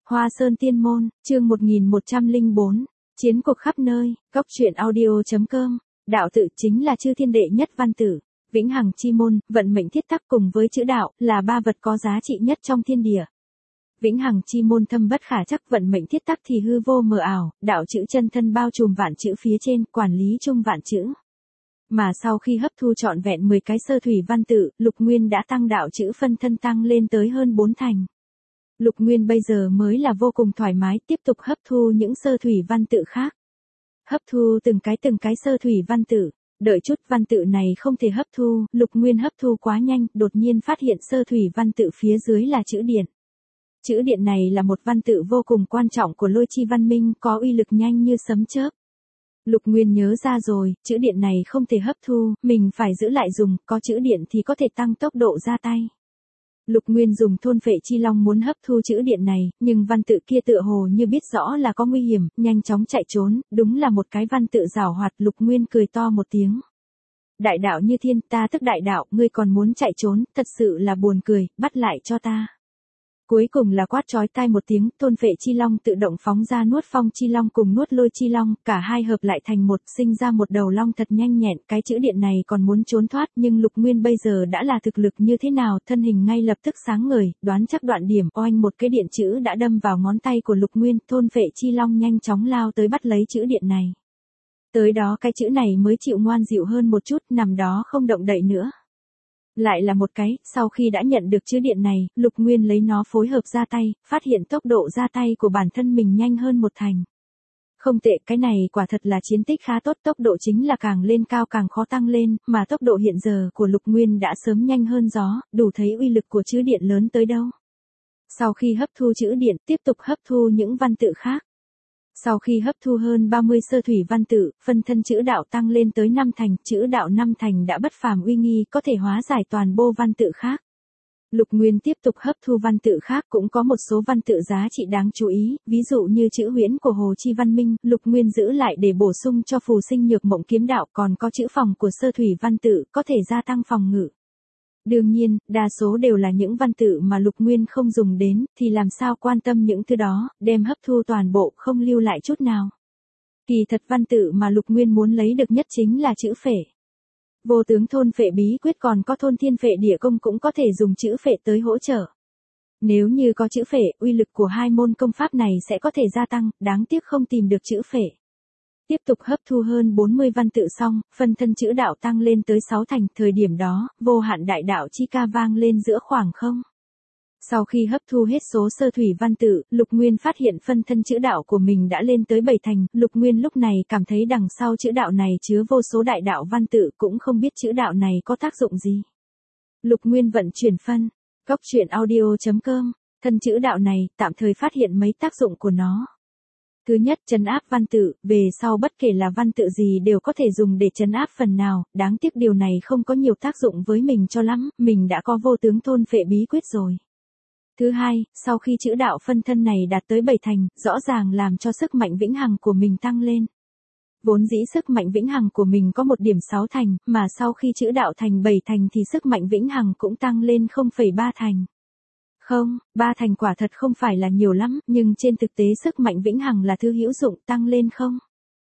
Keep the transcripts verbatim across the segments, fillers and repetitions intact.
Hoa Sơn Tiên Môn, chương một nghìn một trăm lẻ bốn, chiến cuộc khắp nơi, góc truyện audio.com, đạo tự chính là chư thiên đệ nhất văn tử, vĩnh hằng chi môn, vận mệnh thiết tắc cùng với chữ đạo, là ba vật có giá trị nhất trong thiên địa. Vĩnh hằng chi môn thâm bất khả chắc, vận mệnh thiết tắc thì hư vô mờ ảo, đạo chữ chân thân bao trùm vạn chữ phía trên, quản lý chung vạn chữ. Mà sau khi hấp thu trọn vẹn mười cái sơ thủy văn tự, Lục Nguyên đã tăng đạo chữ phân thân tăng lên tới hơn bốn thành. Lục Nguyên bây giờ mới là vô cùng thoải mái tiếp tục hấp thu những sơ thủy văn tự khác. Hấp thu từng cái từng cái sơ thủy văn tự, đợi chút văn tự này không thể hấp thu, Lục Nguyên hấp thu quá nhanh, đột nhiên phát hiện sơ thủy văn tự phía dưới là chữ điện. Chữ điện này là một văn tự vô cùng quan trọng của lôi chi văn minh, có uy lực nhanh như sấm chớp. Lục Nguyên nhớ ra rồi, chữ điện này không thể hấp thu, mình phải giữ lại dùng, có chữ điện thì có thể tăng tốc độ ra tay. Lục Nguyên dùng thôn phệ chi long muốn hấp thu chữ điện này, nhưng văn tự kia tựa hồ như biết rõ là có nguy hiểm, nhanh chóng chạy trốn, đúng là một cái văn tự giảo hoạt. Lục Nguyên cười to một tiếng. Đại đạo như thiên, ta tức đại đạo, ngươi còn muốn chạy trốn, thật sự là buồn cười, bắt lại cho ta. Cuối cùng là quát chói tai một tiếng, thôn phệ chi long tự động phóng ra nuốt phong chi long cùng nuốt lôi chi long, cả hai hợp lại thành một, sinh ra một đầu long thật nhanh nhẹn. Cái chữ điện này còn muốn trốn thoát, nhưng Lục Nguyên bây giờ đã là thực lực như thế nào, thân hình ngay lập tức sáng ngời, đoán chắc đoạn điểm, oanh một cái điện chữ đã đâm vào ngón tay của Lục Nguyên, thôn phệ chi long nhanh chóng lao tới bắt lấy chữ điện này. Tới đó cái chữ này mới chịu ngoan dịu hơn một chút, nằm đó không động đậy nữa. Lại là một cái, sau khi đã nhận được chữ điện này, Lục Nguyên lấy nó phối hợp ra tay, phát hiện tốc độ ra tay của bản thân mình nhanh hơn một thành. Không tệ, cái này quả thật là chiến tích khá tốt, tốc độ chính là càng lên cao càng khó tăng lên, mà tốc độ hiện giờ của Lục Nguyên đã sớm nhanh hơn gió, đủ thấy uy lực của chữ điện lớn tới đâu. Sau khi hấp thu chữ điện, tiếp tục hấp thu những văn tự khác. Sau khi hấp thu hơn ba mươi sơ thủy văn tự, phân thân chữ đạo tăng lên tới năm thành, chữ đạo năm thành đã bất phàm uy nghi, có thể hóa giải toàn bộ văn tự khác. Lục Nguyên tiếp tục hấp thu văn tự khác, cũng có một số văn tự giá trị đáng chú ý, ví dụ như chữ huyễn của Hồ Chi Văn Minh, Lục Nguyên giữ lại để bổ sung cho phù sinh nhược mộng kiếm đạo, còn có chữ phòng của sơ thủy văn tự, có thể gia tăng phòng ngự. Đương nhiên, đa số đều là những văn tự mà Lục Nguyên không dùng đến, thì làm sao quan tâm những thứ đó, đem hấp thu toàn bộ, không lưu lại chút nào. Kỳ thật văn tự mà Lục Nguyên muốn lấy được nhất chính là chữ phệ. Vô tướng thôn phệ bí quyết còn có thôn thiên phệ địa công cũng có thể dùng chữ phệ tới hỗ trợ. Nếu như có chữ phệ, uy lực của hai môn công pháp này sẽ có thể gia tăng, đáng tiếc không tìm được chữ phệ. Tiếp tục hấp thu hơn bốn mươi văn tự xong, phân thân chữ đạo tăng lên tới sáu thành, thời điểm đó, vô hạn đại đạo chi ca vang lên giữa khoảng không. Sau khi hấp thu hết số sơ thủy văn tự, Lục Nguyên phát hiện phân thân chữ đạo của mình đã lên tới bảy thành, Lục Nguyên lúc này cảm thấy đằng sau chữ đạo này chứa vô số đại đạo văn tự, cũng không biết chữ đạo này có tác dụng gì. Lục Nguyên vận chuyển phân, góc truyện audio.com, thân chữ đạo này, tạm thời phát hiện mấy tác dụng của nó. Thứ nhất, trấn áp văn tự, về sau bất kể là văn tự gì đều có thể dùng để trấn áp phần nào, đáng tiếc điều này không có nhiều tác dụng với mình cho lắm, mình đã có vô tướng thôn phệ bí quyết rồi. Thứ hai, sau khi chữ đạo phân thân này đạt tới bảy thành, rõ ràng làm cho sức mạnh vĩnh hằng của mình tăng lên. Vốn dĩ sức mạnh vĩnh hằng của mình có một điểm sáu thành, mà sau khi chữ đạo thành bảy thành thì sức mạnh vĩnh hằng cũng tăng lên không phẩy ba thành. Không, ba thành quả thật không phải là nhiều lắm, nhưng trên thực tế sức mạnh vĩnh hằng là thứ hữu dụng, tăng lên không.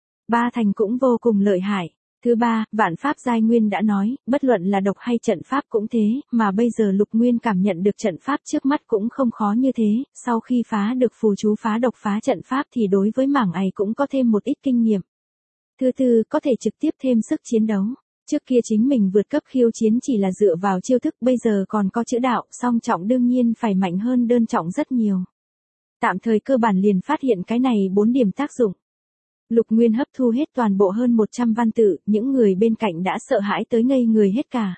Ba thành cũng vô cùng lợi hại. Thứ ba, vạn pháp giai nguyên đã nói, bất luận là độc hay trận pháp cũng thế, mà bây giờ Lục Nguyên cảm nhận được trận pháp trước mắt cũng không khó như thế, sau khi phá được phù chú phá độc phá trận pháp thì đối với mảng ấy cũng có thêm một ít kinh nghiệm. Thứ tư, có thể trực tiếp thêm sức chiến đấu. Trước kia chính mình vượt cấp khiêu chiến chỉ là dựa vào chiêu thức, bây giờ còn có chữ đạo, song trọng đương nhiên phải mạnh hơn đơn trọng rất nhiều. Tạm thời cơ bản liền phát hiện cái này bốn điểm tác dụng. Lục Nguyên hấp thu hết toàn bộ hơn một trăm văn tự, những người bên cạnh đã sợ hãi tới ngây người hết cả.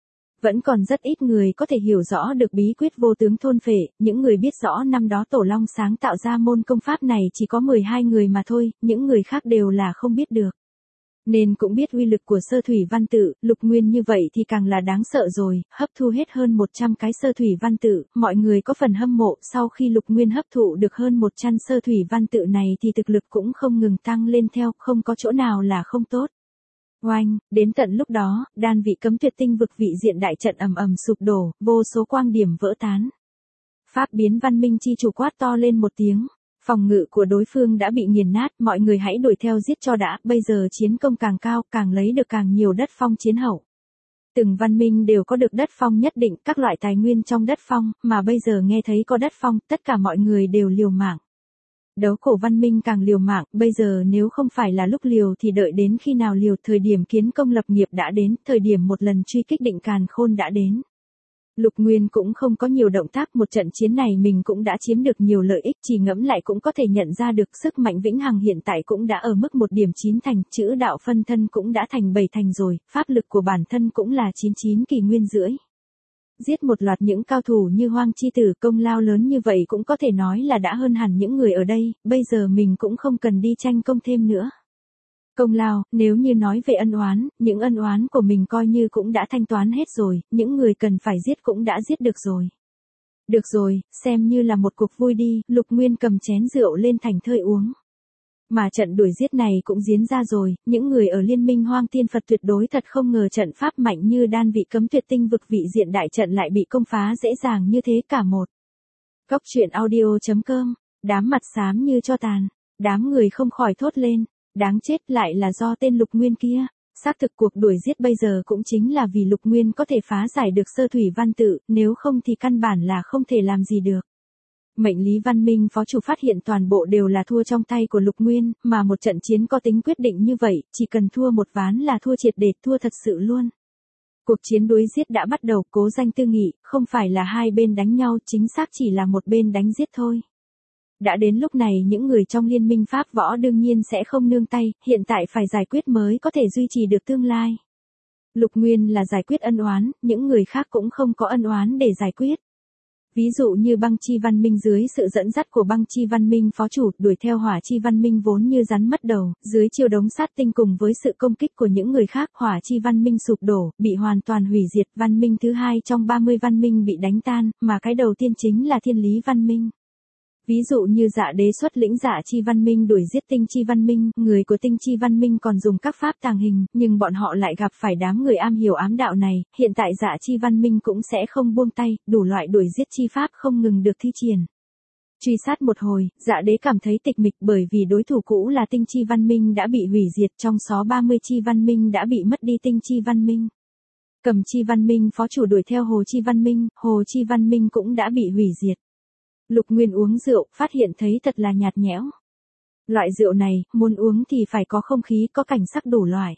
Vẫn còn rất ít người có thể hiểu rõ được bí quyết vô tướng thôn phệ, những người biết rõ năm đó Tổ Long sáng tạo ra môn công pháp này chỉ có mười hai người mà thôi, những người khác đều là không biết được. Nên cũng biết uy lực của sơ thủy văn tự, Lục Nguyên như vậy thì càng là đáng sợ rồi, hấp thu hết hơn một trăm cái sơ thủy văn tự, mọi người có phần hâm mộ, sau khi Lục Nguyên hấp thụ được hơn một trăm sơ thủy văn tự này thì thực lực cũng không ngừng tăng lên theo, không có chỗ nào là không tốt. Oanh, đến tận lúc đó, đan vị cấm tuyệt tinh vực vị diện đại trận ầm ầm sụp đổ, vô số quang điểm vỡ tán. Pháp biến văn minh chi chủ quát to lên một tiếng. Phòng ngự của đối phương đã bị nghiền nát, mọi người hãy đuổi theo giết cho đã, bây giờ chiến công càng cao, càng lấy được càng nhiều đất phong chiến hậu. Từng văn minh đều có được đất phong nhất định, các loại tài nguyên trong đất phong, mà bây giờ nghe thấy có đất phong, tất cả mọi người đều liều mạng. Đấu cổ văn minh càng liều mạng, bây giờ nếu không phải là lúc liều thì đợi đến khi nào liều, thời điểm kiến công lập nghiệp đã đến, thời điểm một lần truy kích Định Càn Khôn đã đến. Lục Nguyên cũng không có nhiều động tác, một trận chiến này mình cũng đã chiếm được nhiều lợi ích, chỉ ngẫm lại cũng có thể nhận ra được sức mạnh vĩnh hằng hiện tại cũng đã ở mức một điểm chín thành, chữ đạo phân thân cũng đã thành bảy thành rồi, pháp lực của bản thân cũng là chín mươi chín kỳ nguyên rưỡi. Giết một loạt những cao thủ như Hoang Chi Tử, công lao lớn như vậy cũng có thể nói là đã hơn hẳn những người ở đây, bây giờ mình cũng không cần đi tranh công thêm nữa. Công lao, nếu như nói về ân oán, những ân oán của mình coi như cũng đã thanh toán hết rồi, những người cần phải giết cũng đã giết được rồi. Được rồi, xem như là một cuộc vui đi, Lục Nguyên cầm chén rượu lên thành thơi uống. Mà trận đuổi giết này cũng diễn ra rồi, những người ở Liên minh Hoang Thiên Phật tuyệt đối thật không ngờ trận pháp mạnh như đan vị cấm tuyệt tinh vực vị diện đại trận lại bị công phá dễ dàng như thế cả một. Cốc truyện audio chấm com, đám mặt xám như cho tàn, đám người không khỏi thốt lên. Đáng chết, lại là do tên Lục Nguyên kia. Xác thực cuộc đuổi giết bây giờ cũng chính là vì Lục Nguyên có thể phá giải được sơ thủy văn tự, nếu không thì căn bản là không thể làm gì được. Mệnh Lý Văn Minh phó chủ phát hiện toàn bộ đều là thua trong tay của Lục Nguyên, mà một trận chiến có tính quyết định như vậy, chỉ cần thua một ván là thua triệt để, thua thật sự luôn. Cuộc chiến đuổi giết đã bắt đầu, Cố Danh Tư nghị, không phải là hai bên đánh nhau, chính xác chỉ là một bên đánh giết thôi. Đã đến lúc này những người trong liên minh Pháp võ đương nhiên sẽ không nương tay, hiện tại phải giải quyết mới có thể duy trì được tương lai. Lục Nguyên là giải quyết ân oán, những người khác cũng không có ân oán để giải quyết. Ví dụ như Băng Chi Văn Minh dưới sự dẫn dắt của Băng Chi Văn Minh phó chủ đuổi theo Hỏa Chi Văn Minh vốn như rắn mất đầu, dưới chiêu đống sát tinh cùng với sự công kích của những người khác, Hỏa Chi Văn Minh sụp đổ, bị hoàn toàn hủy diệt, văn minh thứ hai trong ba mươi văn minh bị đánh tan, mà cái đầu tiên chính là Thiên Lý Văn Minh. Ví dụ như Dạ Đế xuất lĩnh Dạ Chi Văn Minh đuổi giết Tinh Chi Văn Minh, người của Tinh Chi Văn Minh còn dùng các pháp tàng hình, nhưng bọn họ lại gặp phải đám người am hiểu ám đạo này, hiện tại Dạ Chi Văn Minh cũng sẽ không buông tay, đủ loại đuổi giết chi pháp không ngừng được thi triển. Truy sát một hồi, Dạ Đế cảm thấy tịch mịch bởi vì đối thủ cũ là Tinh Chi Văn Minh đã bị hủy diệt, trong số ba mươi Chi Văn Minh đã bị mất đi Tinh Chi Văn Minh. Cầm Chi Văn Minh phó chủ đuổi theo Hồ Chi Văn Minh, Hồ Chi Văn Minh cũng đã bị hủy diệt. Lục Nguyên uống rượu, phát hiện thấy thật là nhạt nhẽo. Loại rượu này, muốn uống thì phải có không khí, có cảnh sắc đủ loại.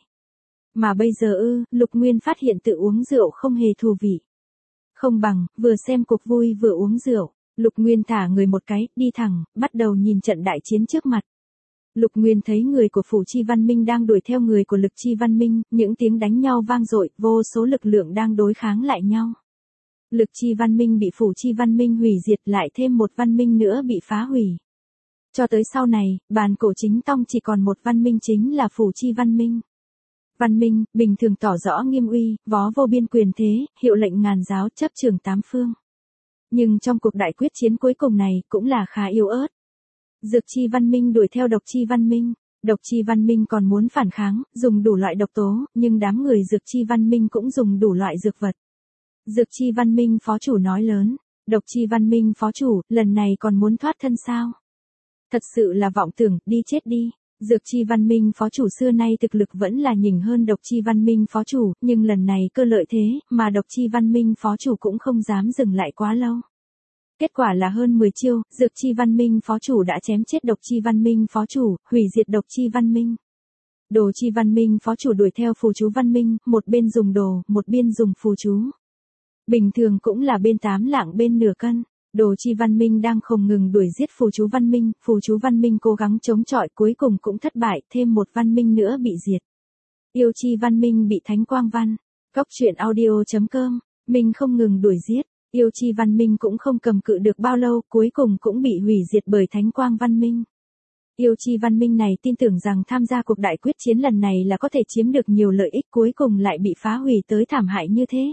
Mà bây giờ ư, Lục Nguyên phát hiện tự uống rượu không hề thú vị. Không bằng, vừa xem cuộc vui vừa uống rượu. Lục Nguyên thả người một cái, đi thẳng, bắt đầu nhìn trận đại chiến trước mặt. Lục Nguyên thấy người của Phủ Chi Văn Minh đang đuổi theo người của Lực Chi Văn Minh, những tiếng đánh nhau vang dội, vô số lực lượng đang đối kháng lại nhau. Lực Chi Văn Minh bị Phủ Chi Văn Minh hủy diệt, lại thêm một văn minh nữa bị phá hủy. Cho tới sau này, bàn cổ chính tông chỉ còn một văn minh chính là Phủ Chi Văn Minh. Văn minh, bình thường tỏ rõ nghiêm uy, vó vô biên quyền thế, hiệu lệnh ngàn giáo, chấp trường tám phương. Nhưng trong cuộc đại quyết chiến cuối cùng này, cũng là khá yếu ớt. Dược Chi Văn Minh đuổi theo Độc Chi Văn Minh. Độc Chi Văn Minh còn muốn phản kháng, dùng đủ loại độc tố, nhưng đám người Dược Chi Văn Minh cũng dùng đủ loại dược vật. Dược Chi Văn Minh phó chủ nói lớn, Độc Chi Văn Minh phó chủ, lần này còn muốn thoát thân sao? Thật sự là vọng tưởng, đi chết đi. Dược Chi Văn Minh phó chủ xưa nay thực lực vẫn là nhỉnh hơn Độc Chi Văn Minh phó chủ, nhưng lần này cơ lợi thế, mà Độc Chi Văn Minh phó chủ cũng không dám dừng lại quá lâu. Kết quả là hơn mười chiêu, Dược Chi Văn Minh phó chủ đã chém chết Độc Chi Văn Minh phó chủ, hủy diệt Độc Chi Văn Minh. Đồ Chi Văn Minh phó chủ đuổi theo phù chú Văn Minh, một bên dùng đồ, một bên dùng phù chú. Bình thường cũng là bên tám lạng bên nửa cân. Đồ Chi Văn Minh đang không ngừng đuổi giết phù chú Văn Minh, phù chú Văn Minh cố gắng chống chọi cuối cùng cũng thất bại, thêm một văn minh nữa bị diệt. Yêu Chi Văn Minh bị Thánh Quang Văn. Cốc truyện audio chấm com, mình không ngừng đuổi giết. Yêu Chi Văn Minh cũng không cầm cự được bao lâu, cuối cùng cũng bị hủy diệt bởi Thánh Quang Văn Minh. Yêu Chi Văn Minh này tin tưởng rằng tham gia cuộc đại quyết chiến lần này là có thể chiếm được nhiều lợi ích, cuối cùng lại bị phá hủy tới thảm hại như thế.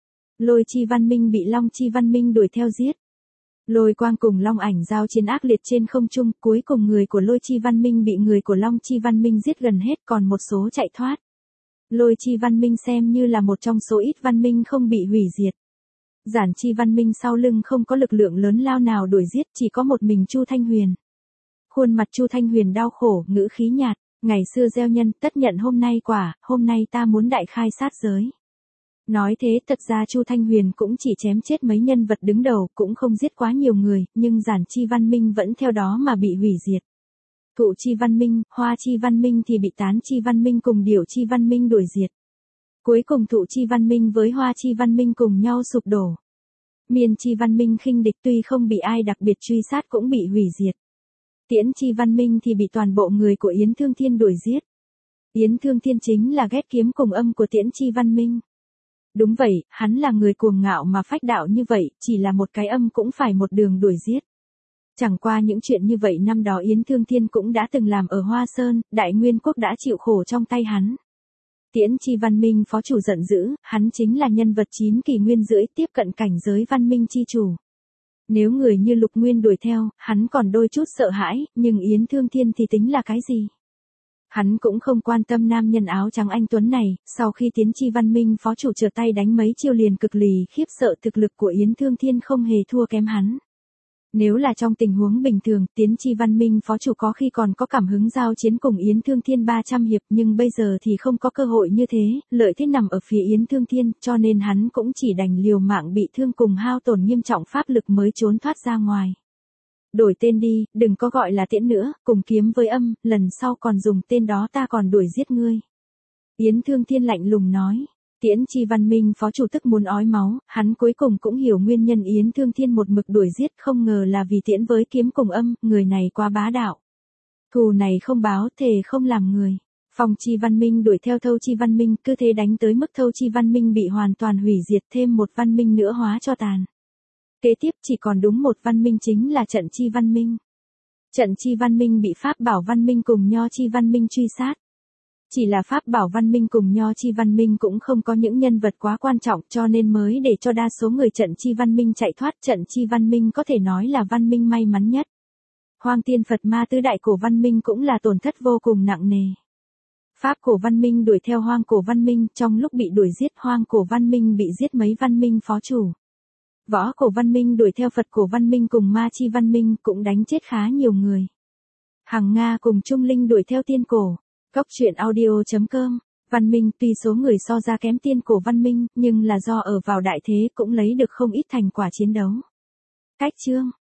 Lôi Chi Văn Minh bị Long Chi Văn Minh đuổi theo giết. Lôi Quang cùng Long Ảnh giao chiến ác liệt trên không trung, cuối cùng người của Lôi Chi Văn Minh bị người của Long Chi Văn Minh giết gần hết, còn một số chạy thoát. Lôi Chi Văn Minh xem như là một trong số ít văn minh không bị hủy diệt. Giản Chi văn minh sau lưng không có lực lượng lớn lao nào đuổi giết, chỉ có một mình Chu Thanh Huyền. Khuôn mặt Chu Thanh Huyền đau khổ, ngữ khí nhạt, ngày xưa gieo nhân, tất nhận hôm nay quả, hôm nay ta muốn đại khai sát giới. Nói thế thật ra Chu Thanh Huyền cũng chỉ chém chết mấy nhân vật đứng đầu, cũng không giết quá nhiều người, nhưng Giản Chi văn minh vẫn theo đó mà bị hủy diệt. Thụ Chi văn minh, Hoa Chi văn minh thì bị Tán Chi văn minh cùng Điểu Chi văn minh đuổi diệt. Cuối cùng Thụ Chi văn minh với Hoa Chi văn minh cùng nhau sụp đổ. Miên Chi văn minh khinh địch tuy không bị ai đặc biệt truy sát cũng bị hủy diệt. Tiễn Chi văn minh thì bị toàn bộ người của Yến Thương Thiên đuổi giết. Yến Thương Thiên chính là ghét kiếm cùng âm của Tiễn Chi văn minh. Đúng vậy, hắn là người cuồng ngạo mà phách đạo như vậy, chỉ là một cái âm cũng phải một đường đuổi giết. Chẳng qua những chuyện như vậy năm đó Yến Thương Thiên cũng đã từng làm ở Hoa Sơn, Đại Nguyên Quốc đã chịu khổ trong tay hắn. Tiễn Chi văn minh phó chủ giận dữ, hắn chính là nhân vật chín kỷ nguyên rưỡi tiếp cận cảnh giới văn minh chi chủ. Nếu người như Lục Nguyên đuổi theo, hắn còn đôi chút sợ hãi, nhưng Yến Thương Thiên thì tính là cái gì? Hắn cũng không quan tâm nam nhân áo trắng anh tuấn này, sau khi Tiễn Chi văn minh phó chủ trở tay đánh mấy chiêu liền cực lì khiếp sợ thực lực của Yến Thương Thiên không hề thua kém hắn. Nếu là trong tình huống bình thường, Tiễn Chi văn minh phó chủ có khi còn có cảm hứng giao chiến cùng Yến Thương Thiên ba trăm hiệp, nhưng bây giờ thì không có cơ hội như thế, lợi thế nằm ở phía Yến Thương Thiên, cho nên hắn cũng chỉ đành liều mạng bị thương cùng hao tổn nghiêm trọng pháp lực mới trốn thoát ra ngoài. Đổi tên đi, đừng có gọi là Tiễn nữa, cùng kiếm với âm, lần sau còn dùng tên đó ta còn đuổi giết ngươi. Yến Thương Thiên lạnh lùng nói. Tiễn Chi văn minh phó chủ tức muốn ói máu, hắn cuối cùng cũng hiểu nguyên nhân Yến Thương Thiên một mực đuổi giết, không ngờ là vì Tiễn với kiếm cùng âm, người này quá bá đạo. Thù này không báo, thề không làm người. Phong Chi văn minh đuổi theo Thâu Chi văn minh, cứ thế đánh tới mức Thâu Chi văn minh bị hoàn toàn hủy diệt, thêm một văn minh nữa hóa cho tàn. Kế tiếp chỉ còn đúng một văn minh chính là Trận Chi văn minh. Trận Chi văn minh bị Pháp Bảo văn minh cùng Nho Chi văn minh truy sát. Chỉ là Pháp Bảo văn minh cùng Nho Chi văn minh cũng không có những nhân vật quá quan trọng cho nên mới để cho đa số người Trận Chi văn minh chạy thoát. Trận Chi văn minh có thể nói là văn minh may mắn nhất. Hoang Tiên Phật Ma tứ đại cổ văn minh cũng là tổn thất vô cùng nặng nề. Pháp cổ văn minh đuổi theo Hoang cổ văn minh, trong lúc bị đuổi giết Hoang cổ văn minh bị giết mấy văn minh phó chủ. Võ cổ văn minh đuổi theo Phật cổ văn minh cùng Ma Chi văn minh cũng đánh chết khá nhiều người. Hằng Nga cùng Trung Linh đuổi theo Tiên cổ. Cốc truyện audio chấm com. Văn minh tuy số người so ra kém Tiên cổ văn minh, nhưng là do ở vào đại thế cũng lấy được không ít thành quả chiến đấu. Cách chương